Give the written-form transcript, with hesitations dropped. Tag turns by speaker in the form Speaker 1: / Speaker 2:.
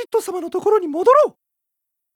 Speaker 1: ット様のところに戻ろう。